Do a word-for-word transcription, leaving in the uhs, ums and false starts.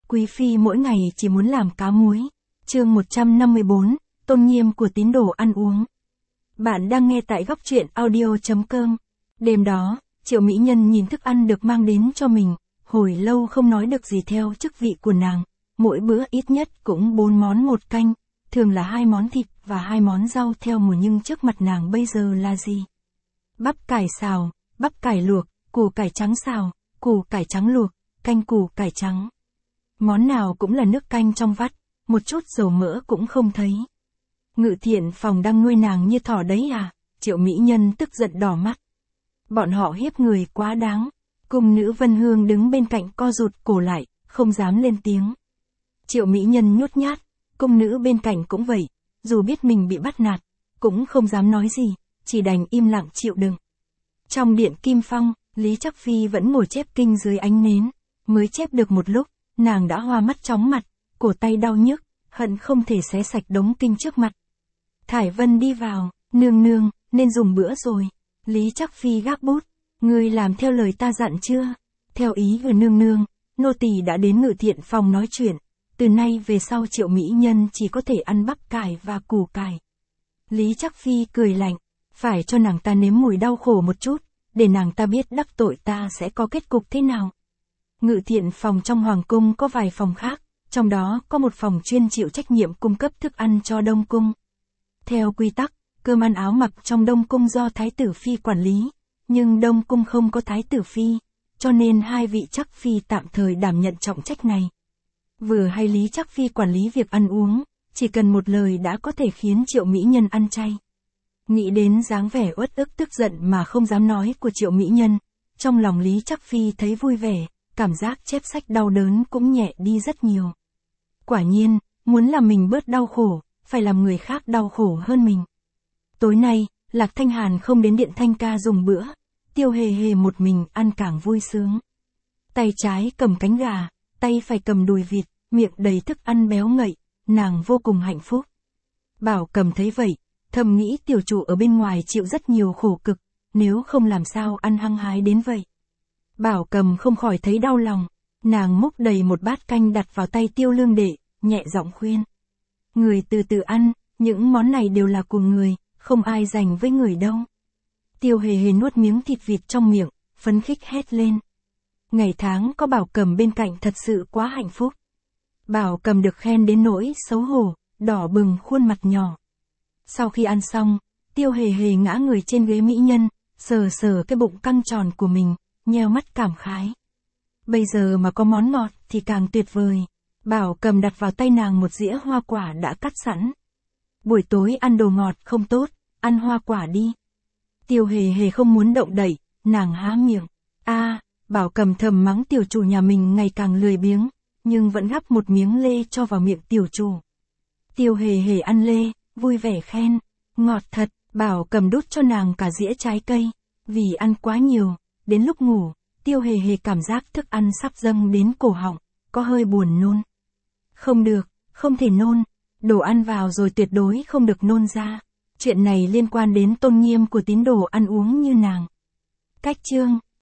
Quý phi mỗi ngày chỉ muốn làm cá muối. Chương một trăm năm mươi bốn, tôn nghiêm của tín đồ ăn uống. Bạn đang nghe tại góc truyện audio chấm com. Đêm đó, Triệu Mỹ Nhân nhìn thức ăn được mang đến cho mình, hồi lâu không nói được gì theo chức vị của nàng. Mỗi bữa ít nhất cũng bốn món một canh, thường là hai món thịt và hai món rau theo mùa, nhưng trước mặt nàng bây giờ là gì? Bắp cải xào, bắp cải luộc, củ cải trắng xào, củ cải trắng luộc, canh củ cải trắng. Món nào cũng là nước canh trong vắt, một chút dầu mỡ cũng không thấy. Ngự Thiện Phòng đang nuôi nàng như thỏ đấy à? Triệu Mỹ Nhân tức giận đỏ mắt. Bọn họ hiếp người quá đáng. Cung nữ Vân Hương đứng bên cạnh co rụt cổ lại, không dám lên tiếng. Triệu Mỹ Nhân nhút nhát, cung nữ bên cạnh cũng vậy, dù biết mình bị bắt nạt, cũng không dám nói gì, chỉ đành im lặng chịu đựng. Trong điện Kim Phong, Lý Trắc Phi vẫn ngồi chép kinh dưới ánh nến, mới chép được một lúc, nàng đã hoa mắt chóng mặt, cổ tay đau nhức, hận không thể xé sạch đống kinh trước mặt. Thải Vân đi vào, nương nương, nên dùng bữa rồi. Lý Trắc Phi gác bút, ngươi làm theo lời ta dặn chưa? Theo ý của nương nương, nô tỳ đã đến Ngự Thiện Phòng nói chuyện, từ nay về sau Triệu Mỹ Nhân chỉ có thể ăn bắp cải và củ cải. Lý Trắc Phi cười lạnh, phải cho nàng ta nếm mùi đau khổ một chút, để nàng ta biết đắc tội ta sẽ có kết cục thế nào. Ngự Thiện Phòng trong Hoàng Cung có vài phòng khác, trong đó có một phòng chuyên chịu trách nhiệm cung cấp thức ăn cho Đông Cung. Theo quy tắc, cơm ăn áo mặc trong Đông Cung do Thái tử Phi quản lý, nhưng Đông Cung không có Thái tử Phi, cho nên hai vị Trắc Phi tạm thời đảm nhận trọng trách này. Vừa hay Lý Trắc Phi quản lý việc ăn uống, chỉ cần một lời đã có thể khiến Triệu Mỹ Nhân ăn chay. Nghĩ đến dáng vẻ uất ức tức giận mà không dám nói của Triệu Mỹ Nhân, trong lòng Lý Trắc Phi thấy vui vẻ, cảm giác chép sách đau đớn cũng nhẹ đi rất nhiều. Quả nhiên, muốn làm mình bớt đau khổ, phải làm người khác đau khổ hơn mình. Tối nay, Lạc Thanh Hàn không đến điện Thanh Ca dùng bữa, Tiêu Hề Hề một mình ăn càng vui sướng. Tay trái cầm cánh gà, tay phải cầm đùi vịt, miệng đầy thức ăn béo ngậy, nàng vô cùng hạnh phúc. Bảo Cầm thấy vậy, thầm nghĩ tiểu chủ ở bên ngoài chịu rất nhiều khổ cực, nếu không làm sao ăn hăng hái đến vậy. Bảo Cầm không khỏi thấy đau lòng, nàng múc đầy một bát canh đặt vào tay Tiêu Lương Đệ, nhẹ giọng khuyên. Người từ từ ăn, những món này đều là của người, không ai dành với người đâu. Tiêu Hề Hề nuốt miếng thịt vịt trong miệng, phấn khích hét lên. Ngày tháng có Bảo Cầm bên cạnh thật sự quá hạnh phúc. Bảo Cầm được khen đến nỗi xấu hổ, đỏ bừng khuôn mặt nhỏ. Sau khi ăn xong, Tiêu Hề Hề ngã người trên ghế mỹ nhân, sờ sờ cái bụng căng tròn của mình, nheo mắt cảm khái. Bây giờ mà có món ngọt thì càng tuyệt vời. Bảo Cầm đặt vào tay nàng một dĩa hoa quả đã cắt sẵn. Buổi tối ăn đồ ngọt không tốt, ăn hoa quả đi. Tiêu Hề Hề không muốn động đậy, nàng há miệng. A, à, Bảo Cầm thầm mắng tiểu chủ nhà mình ngày càng lười biếng, nhưng vẫn gắp một miếng lê cho vào miệng tiểu chủ. Tiêu Hề Hề ăn lê, vui vẻ khen, ngọt thật. Bảo Cầm đút cho nàng cả dĩa trái cây, vì ăn quá nhiều, đến lúc ngủ, Tiêu Hề Hề cảm giác thức ăn sắp dâng đến cổ họng, có hơi buồn nôn. Không được, không thể nôn, đồ ăn vào rồi tuyệt đối không được nôn ra. Chuyện này liên quan đến tôn nghiêm của tín đồ ăn uống như nàng. Cách chương